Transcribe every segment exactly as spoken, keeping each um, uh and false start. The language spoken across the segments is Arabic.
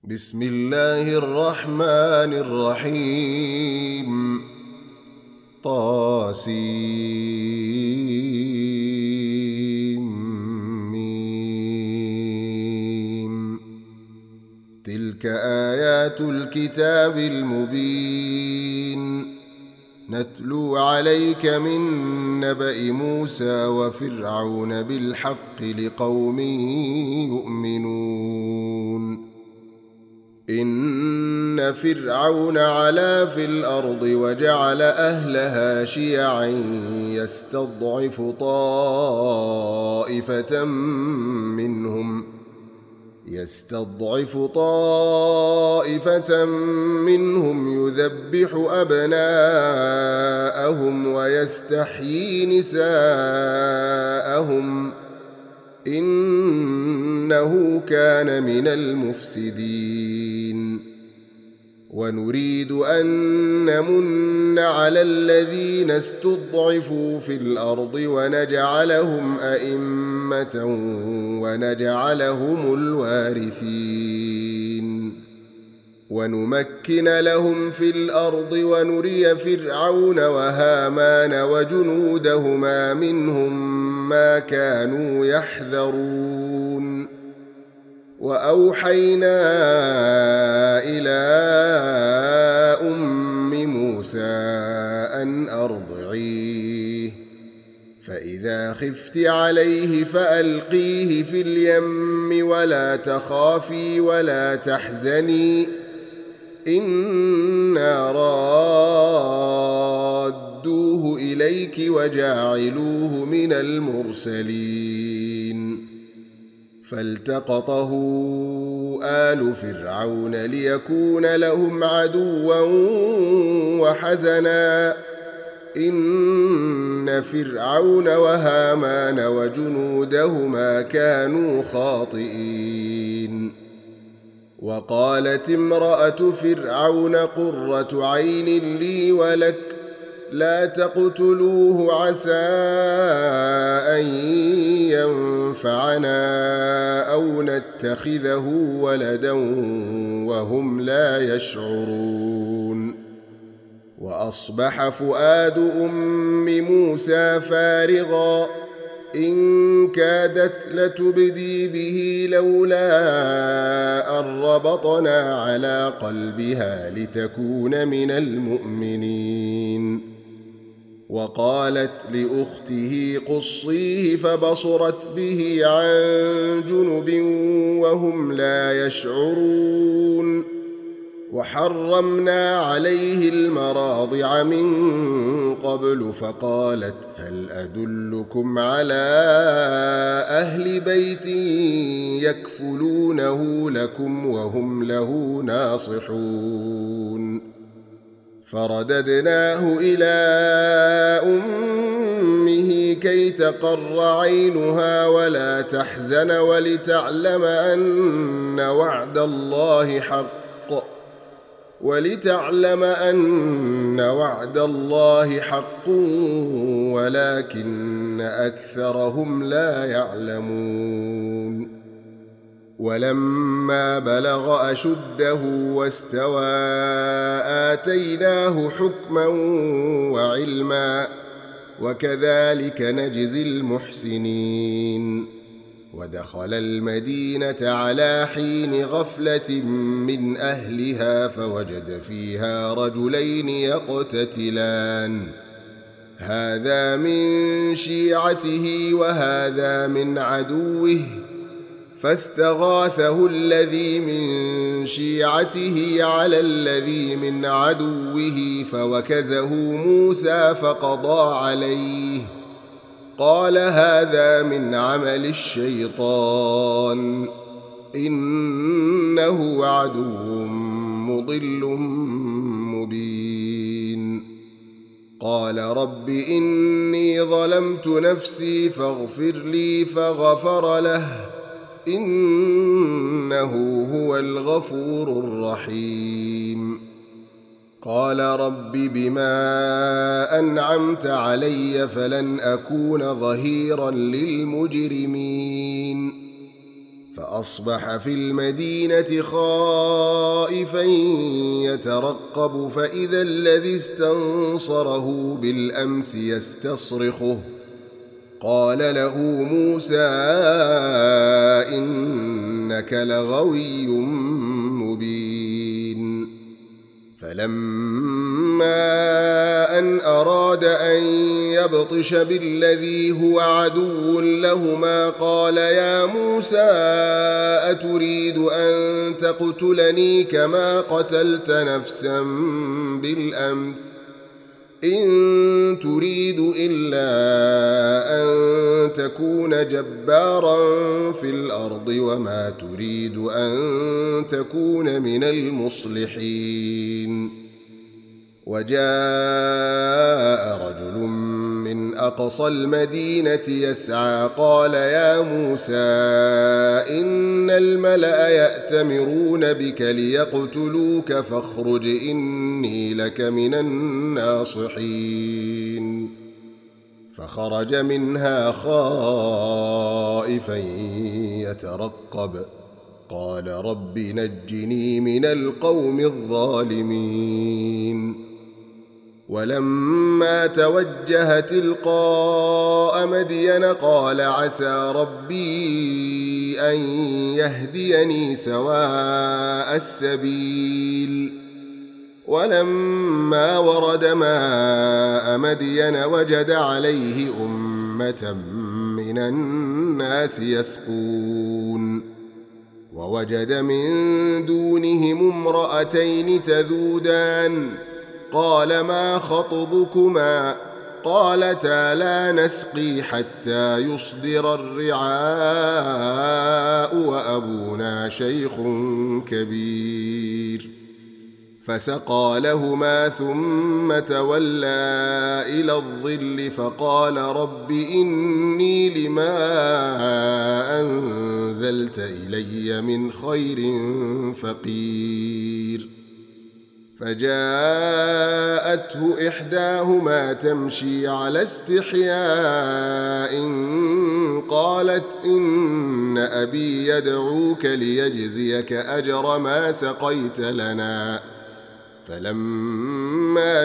بسم الله الرحمن الرحيم. طاسيم. تلك آيات الكتاب المبين، نتلو عليك من نبأ موسى وفرعون بالحق لقوم يؤمنون. إن فرعون علا في الأرض وجعل أهلها شيعا يستضعف طائفة منهم يستضعف طائفة منهم يذبح أبناءهم ويستحيي نساءهم، إنه كان من المفسدين. ونريد أن نمن على الذين استضعفوا في الأرض ونجعلهم أئمة ونجعلهم الوارثين، ونمكن لهم في الأرض ونري فرعون وهامان وجنودهما منهم ما كانوا يحذرون. وأوحينا إلى أم موسى أن أرضعيه، فإذا خفت عليه فألقيه في اليم ولا تخافي ولا تحزني، إنا رادوه إليك وجاعلوه من المرسلين. فالتقطه آل فرعون ليكون لهم عدوا وحزنا، إن فرعون وهامان وجنودهما كانوا خاطئين. وقالت امرأة فرعون قرة عين لي ولك، لا تقتلوه عسى أن ينفعنا أو نتخذه ولدا وهم لا يشعرون. وأصبح فؤاد أم موسى فارغا إن كادت لتبدي به لولا أن ربطنا على قلبها لتكون من المؤمنين. وقالت لأخته قصيه فبصرت به عن جنب وهم لا يشعرون. وحرمنا عليه المراضع من قبل فقالت هل أدلكم على أهل بيت يكفلونه لكم وهم له ناصحون. فرددناه إلى أمه كي تقر عينها ولا تحزن ولتعلم أن وعد الله حق ولتعلم أن وعد الله حق ولكن أكثرهم لا يعلمون. ولما بلغ أشده واستوى آتيناه حكما وعلما، وكذلك نجزي المحسنين. ودخل المدينة على حين غفلة من أهلها فوجد فيها رجلين يقتتلان، هذا من شيعته وهذا من عدوه، فاستغاثه الذي من شيعته على الذي من عدوه فوكزه موسى فقضى عليه، قال هذا من عمل الشيطان إنه عدو مضل مبين. قال رب إني ظلمت نفسي فاغفر لي فغفر له، إنه هو الغفور الرحيم. قال رب بما أنعمت علي فلن أكون ظهيرا للمجرمين. فأصبح في المدينة خائفا يترقب فإذا الذي استنصره بالأمس يستصرخه قال له موسى إنك لغوي مبين فلما أن أراد أن يبطش بالذي هو عدو لهما قال يا موسى أتريد أن تقتلني كما قتلت نفسا بالأمس إن تريد إلا أن تكون جبارا في الأرض وما تريد أن تكون من المصلحين وجاء رجل من أقصى المدينة يسعى قال يا موسى إن الملأ يأتمرون بك ليقتلوك فاخرج إني لك من الناصحين فخرج منها خائفا يترقب قال رب نجني من القوم الظالمين ولما توجه تلقاء مدين قال عسى ربي أن يهديني سواء السبيل ولما ورد ماء مدين وجد عليه أمة من الناس يسقون ووجد من دونهم امرأتين تذودان قال ما خطبكما قالتا لا نسقي حتى يصدر الرعاء وأبونا شيخ كبير فسقى لهما ثم تولى إلى الظل فقال رب إني لما أنزلت إلي من خير فقير فجاءته إحداهما تمشي على استحياء قالت إن أبي يدعوك ليجزيك أجر ما سقيت لنا فلما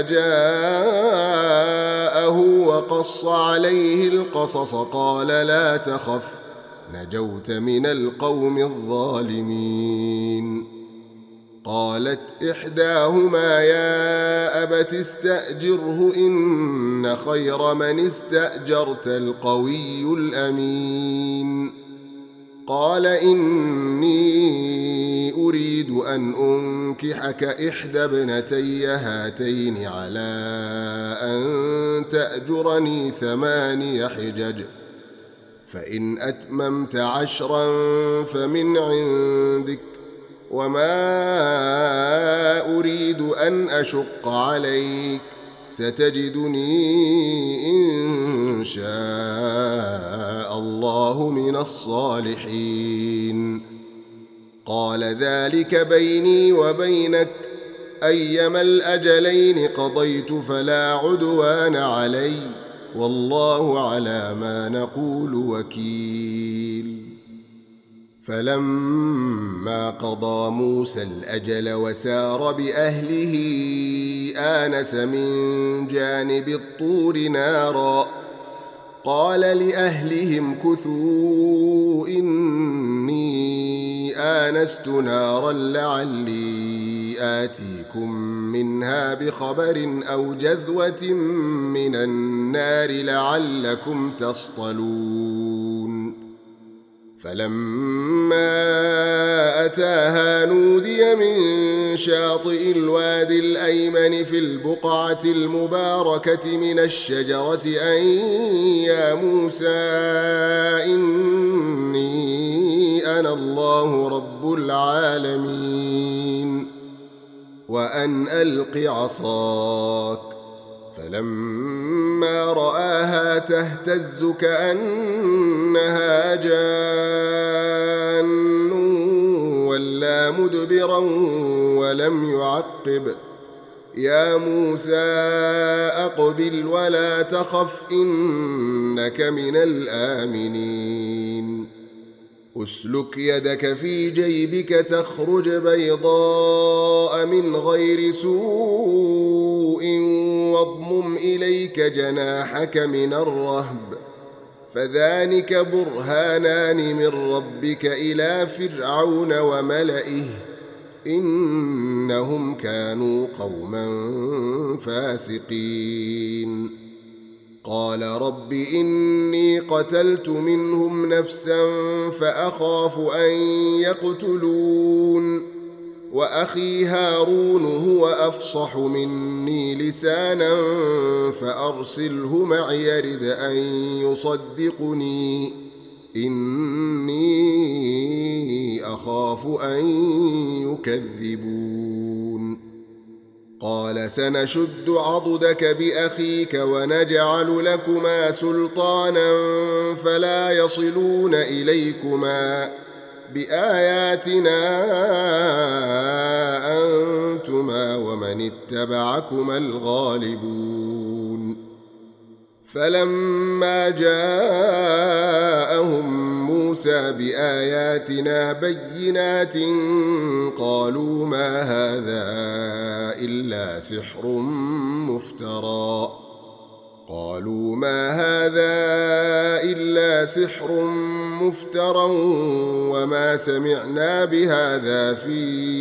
جاءه وقص عليه القصص قال لا تخف نجوت من القوم الظالمين قالت إحداهما يا أبت استأجره إن خير من استأجرت القوي الأمين قال إني أريد أن أنكحك إحدى ابنتي هاتين على أن تأجرني ثماني حجج فإن أتممت عشرا فمن عندك وما أريد أن أشق عليك ستجدني إن شاء الله من الصالحين قال ذلك بيني وبينك أيما الأجلين قضيت فلا عدوان علي والله على ما نقول وكيل فلما قضى موسى الأجل وسار بأهله آنس من جانب الطور نارا قال لأهلهم كثوا إني آنست نارا لعلي آتيكم منها بخبر أو جذوة من النار لعلكم تصطلون فلما أتاها نودي من شاطئ الوادي الأيمن في البقعة المباركة من الشجرة أن يا موسى إني أنا الله رب العالمين وأن ألق عصاك فلما رآها تهتز كأنها جان ولا مدبرا ولم يعقب يا موسى أقبل ولا تخف إنك من الآمنين أسلك يدك في جيبك تخرج بيضاء من غير سوء واضمم إليك جناحك من الرهب فذلك برهانان من ربك إلى فرعون وملئه إنهم كانوا قوما فاسقين قال رب إني قتلت منهم نفسا فأخاف أن يقتلون وأخي هارون هو أفصح مني لسانا فأرسله معي يرد أن يصدقني إني أخاف أن يكذبون قال سنشد عضدك بأخيك ونجعل لكما سلطانا فلا يصلون إليكما بآياتنا أنتما ومن اتبعكما الغالبون فلما جاءهم موسى بآياتنا بينات قالوا ما هذا إلا سحر مفترى قالوا ما هذا إلا سحر مفترى وما سمعنا بهذا في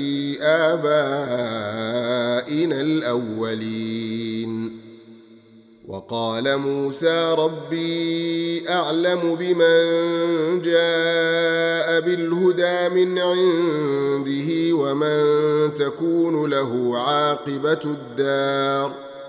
آبائنا الأولين وقال موسى ربي أعلم بمن جاء بالهدى من عنده ومن تكون له عاقبة الدار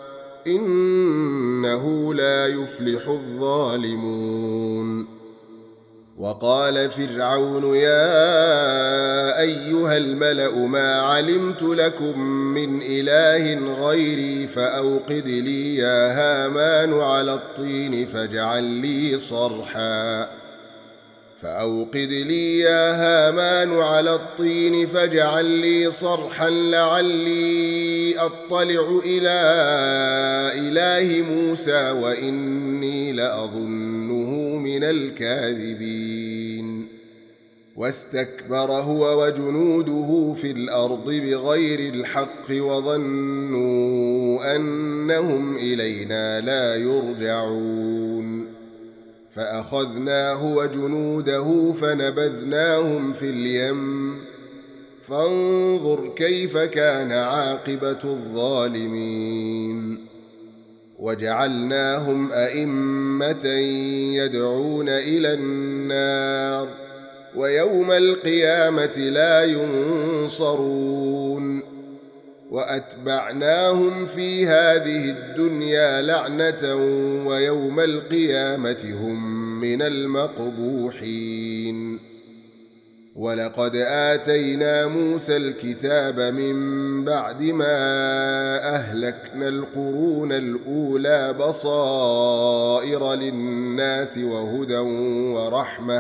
إنه لا يفلح الظالمون وقال فرعون يا أيها الملأ ما علمت لكم من إله غيري فأوقد لي يا هامان على الطين فاجعل لي صرحا فأوقد لي يا هامان على الطين فاجعل لي صرحا لعلي أطلع إلى إله موسى وإني لأظنه من الكاذبين واستكبر هو وجنوده في الأرض بغير الحق وظنوا أنهم إلينا لا يرجعون فأخذناه وجنوده فنبذناهم في اليم فانظر كيف كان عاقبة الظالمين وجعلناهم أئمة يدعون إلى النار ويوم القيامة لا ينصرون وأتبعناهم في هذه الدنيا لعنة ويوم القيامة هم من المقبوحين ولقد آتينا موسى الكتاب من بعد ما أهلكنا القرون الأولى بصائر للناس وهدى ورحمة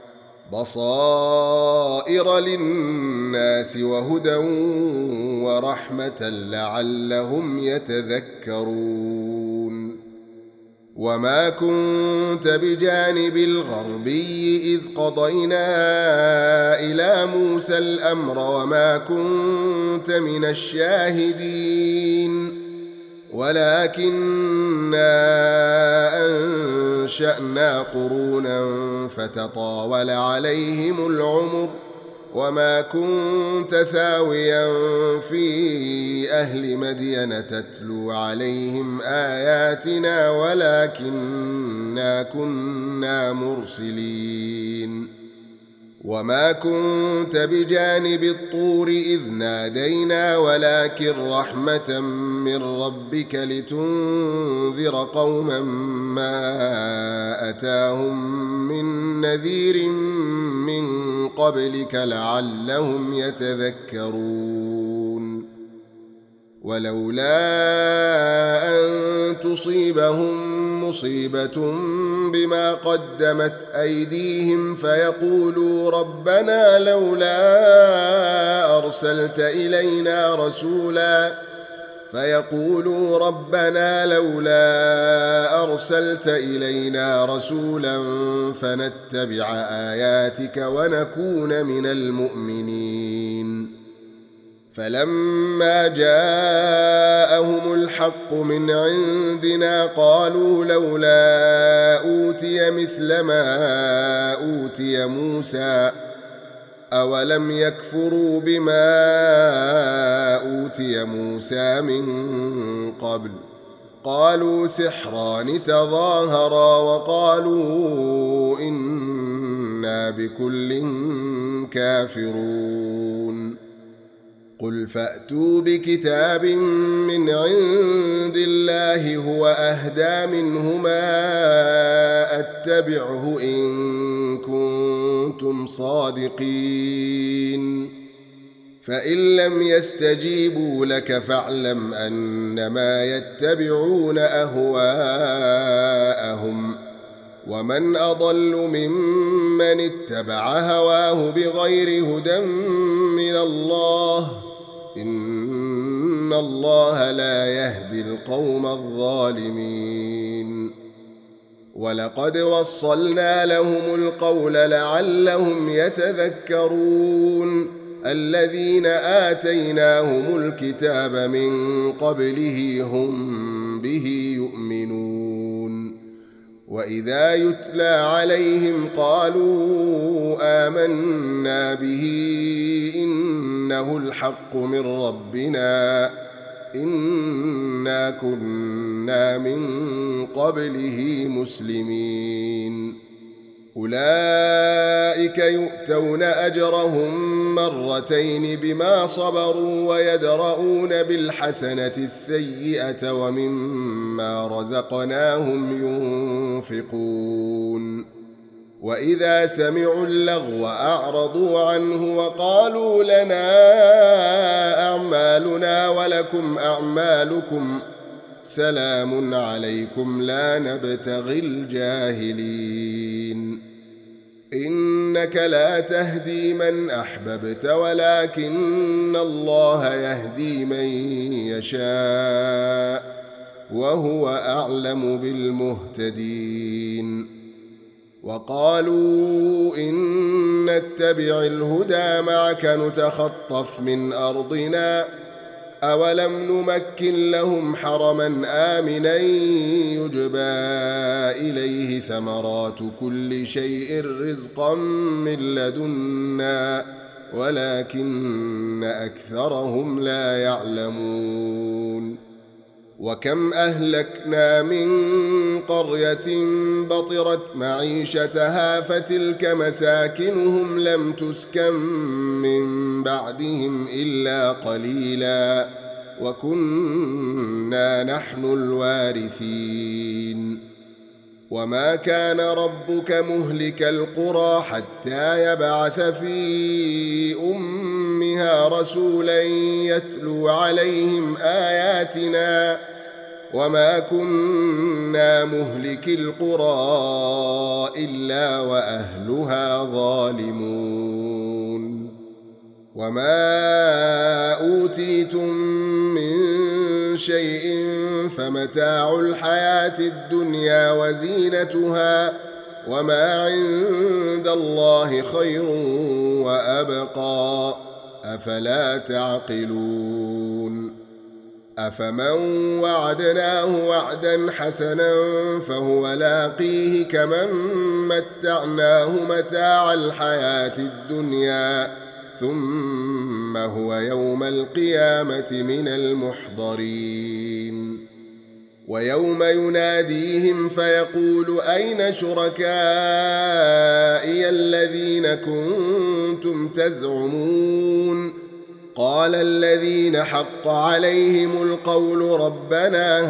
بصائر للناس وهدى ورحمة لعلهم يتذكرون وما كنت بجانب الغربي إذ قضينا إلى موسى الأمر وما كنت من الشاهدين ولكننا أنشأنا قرونا فتطاول عليهم العمر وما كنت ثاويا في أهل مدين تتلو عليهم آياتنا ولكننا كنا مرسلين وما كنت بجانب الطور إذ نادينا ولكن رحمة من ربك لتنذر قوما ما أتاهم من نذير من قبلك لعلهم يتذكرون ولولا أن تصيبهم مصيبة بما قدمت أيديهم فيقولوا ربنا لولا أرسلت إلينا رسولا فيقولوا ربنا لولا أرسلت إلينا رسولا فنتبع آياتك ونكون من المؤمنين. فلما جاءهم الحق من عندنا قالوا لولا أوتي مثل ما أوتي موسى أولم يكفروا بما أوتي موسى من قبل قالوا سحران تظاهرا وقالوا إنا بكل كافرون. قل فأتوا بكتاب من عند الله هو أهدى منهما أتبعه إن كنتم صادقين. فإن لم يستجيبوا لك فاعلم أنما يتبعون أهواءهم ومن أضل ممن اتبع هواه بغير هدى من الله إن الله لا يهدي القوم الظالمين. ولقد وصلنا لهم القول لعلهم يتذكرون. الذين آتيناهم الكتاب من قبله هم به يؤمنون. وإذا يتلى عليهم قالوا آمنا به إنه الحق من ربنا إنا كنا من قبله مسلمين. أولئك يؤتون أجرهم مرتين بما صبروا ويدرؤون بالحسنة السيئة ومما رزقناهم ينفقون. وإذا سمعوا اللغو أعرضوا عنه وقالوا لنا أعمالنا ولكم أعمالكم سلام عليكم لا نبتغي الجاهلين. إنك لا تهدي من أحببت ولكن الله يهدي من يشاء وهو أعلم بالمهتدين. وقالوا إن نتبع الهدى معك نتخطف من أرضنا أولم نمكن لهم حرما آمنا يجبى إليه ثمرات كل شيء رزقا من لدنا ولكن أكثرهم لا يعلمون. وكم أهلكنا من قرية بطرت معيشتها فتلك مساكنهم لم تسكن من بعدهم إلا قليلا وكنا نحن الوارثين. وما كان ربك مهلك القرى حتى يبعث في أمها رسولا يتلو عليهم آياتنا وما كنا مهلك القرى إلا وأهلها ظالمون. وما أوتيتم من شيء فمتاع الحياة الدنيا وزينتها وما عند الله خير وأبقى أفلا تعقلون. أفمن وعدناه وعدا حسنا فهو لاقيه كمن متعناه متاع الحياة الدنيا ثم هو يوم القيامة من المحضرين. ويوم يناديهم فيقول أين شركائي الذين كنتم تزعمون قال الذين حق عليهم القول ربنا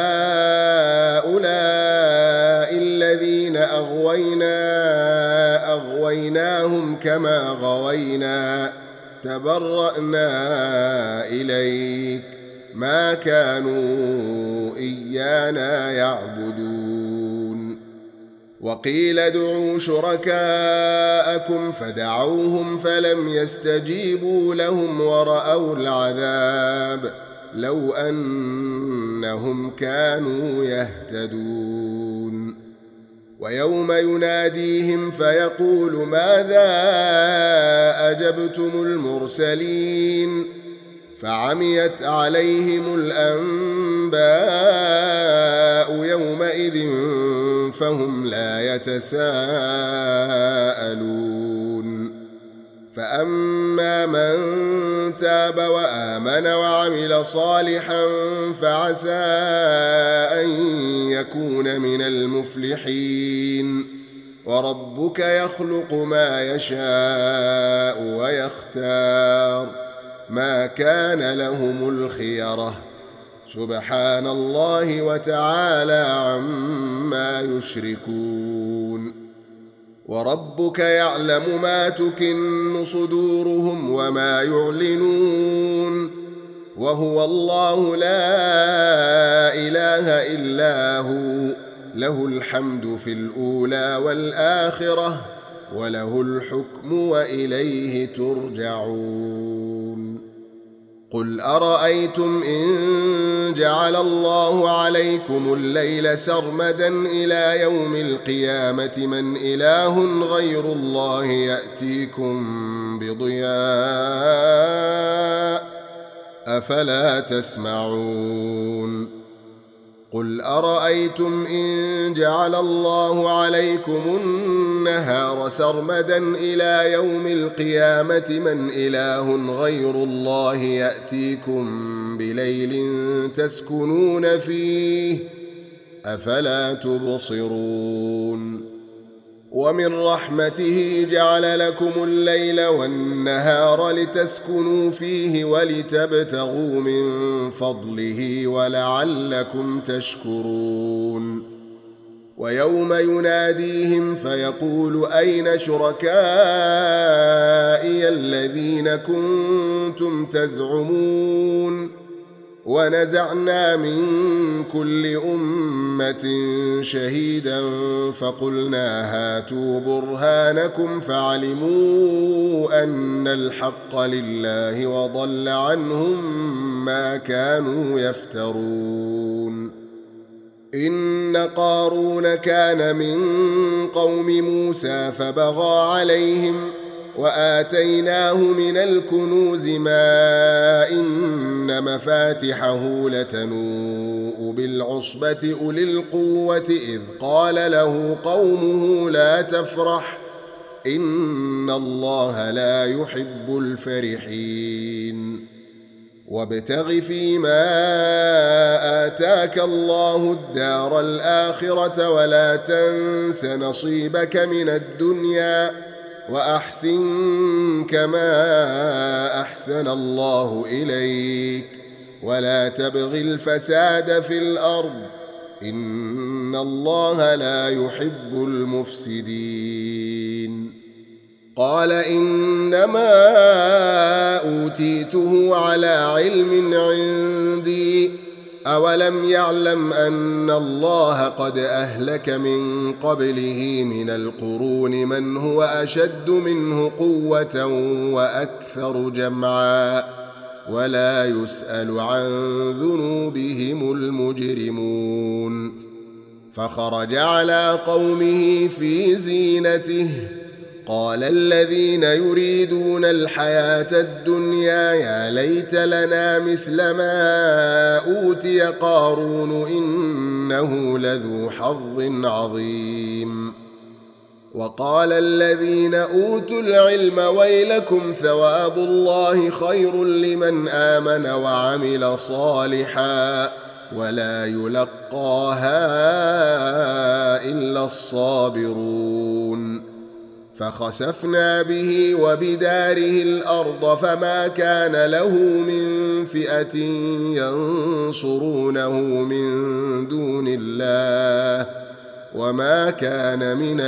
هؤلاء الذين أغوينا أغويناهم كما غوينا تبرأنا إليك ما كانوا إيانا يعبدون. وقيل ادعوا شركاءكم فدعوهم فلم يستجيبوا لهم ورأوا العذاب لو أنهم كانوا يهتدون ويوم يناديهم فيقول ماذا أجبتم المرسلين فعميت عليهم الأنباء يومئذ فهم لا يتساءلون فأما من تاب وآمن وعمل صالحا فعسى أن يكون من المفلحين وربك يخلق ما يشاء ويختار ما كان لهم الخيرة سبحان الله وتعالى عما يشركون وربك يعلم ما تكن صدورهم وما يعلنون وهو الله لا إله إلا هو له الحمد في الأولى والآخرة وله الحكم وإليه ترجعون قل أرأيتم إن جعل الله عليكم الليل سرمدا إلى يوم القيامة من إله غير الله يأتيكم بضياء أفلا تسمعون قل أرأيتم إن جعل الله عليكم النهار سرمدا إلى يوم القيامة من إله غير الله يأتيكم بليل تسكنون فيه أفلا تبصرون ومن رحمته جعل لكم الليل والنهار لتسكنوا فيه ولتبتغوا من فضله ولعلكم تشكرون ويوم يناديهم فيقول أين شركائي الذين كنتم تزعمون ونزعنا من كل أمة شهيدا فقلنا هاتوا برهانكم فعلموا أن الحق لله وضل عنهم ما كانوا يفترون إن قارون كان من قوم موسى فبغى عليهم وآتيناه من الكنوز ما إن مفاتحه لتنوء بالعصبة أولي القوة إذ قال له قومه لا تفرح إن الله لا يحب الفرحين وابتغ فيما آتاك الله الدار الآخرة ولا تنس نصيبك من الدنيا وأحسن كما أحسن الله إليك ولا تبغ الفساد في الأرض إن الله لا يحب المفسدين قال إنما أوتيته على علم عندي أولم يعلم أن الله قد أهلك من قبله من القرون من هو أشد منه قوة وأكثر جمعا ولا يسأل عن ذنوبهم المجرمون فخرج على قومه في زينته قال الذين يريدون الحياة الدنيا يا ليت لنا مثل ما أوتي قارون إنه لذو حظ عظيم وقال الذين أوتوا العلم ويلكم ثواب الله خير لمن آمن وعمل صالحا ولا يلقاها إلا الصابرون فخسفنا به وبداره الأرض فما كان له من فئة ينصرونه من دون الله وما كان من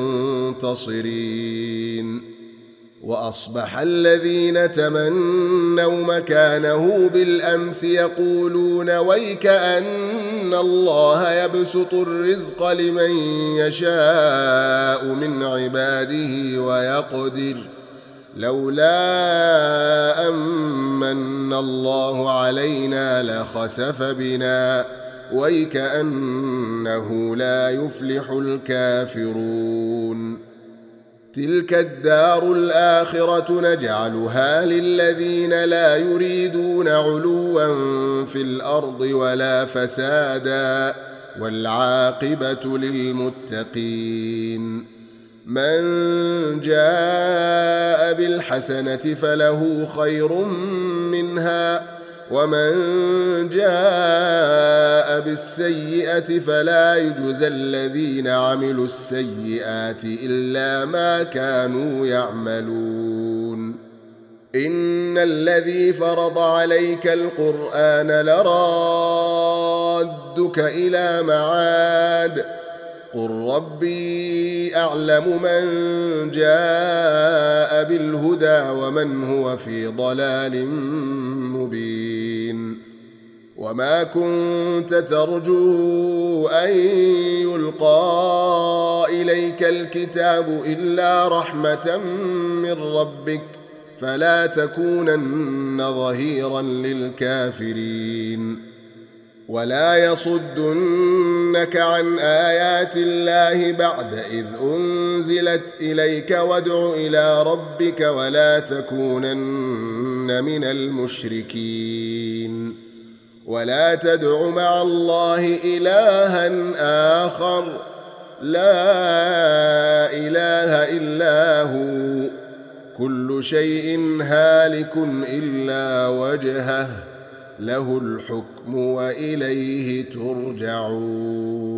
المنتصرين وأصبح الذين تمنوا مكانه بالأمس يقولون ويك أن الله يبسط الرزق لمن يشاء من عباده ويقدر لولا أمن الله علينا لخسف بنا ويكأنه لا يفلح الكافرون تلك الدار الآخرة نجعلها للذين لا يريدون علوا في الأرض ولا فسادا والعاقبة للمتقين من جاء بالحسنة فله خير منها ومن جاء بالسيئة فلا يجزى الذين عملوا السيئات إلا ما كانوا يعملون إن الذي فرض عليك القرآن لرادك إلى معاد قل ربي أعلم من جاء بالهدى ومن هو في ضلال مبين وما كنت ترجو أن يلقى إليك الكتاب إلا رحمة من ربك فلا تكونن ظهيرا للكافرين ولا يصدنك عن آيات الله بعد إذ أنزلت إليك وادع إلى ربك ولا تكونن من المشركين ولا تدع مع الله إلها آخر لا إله إلا هو كل شيء هالك إلا وجهه له الحكم وإليه ترجعون.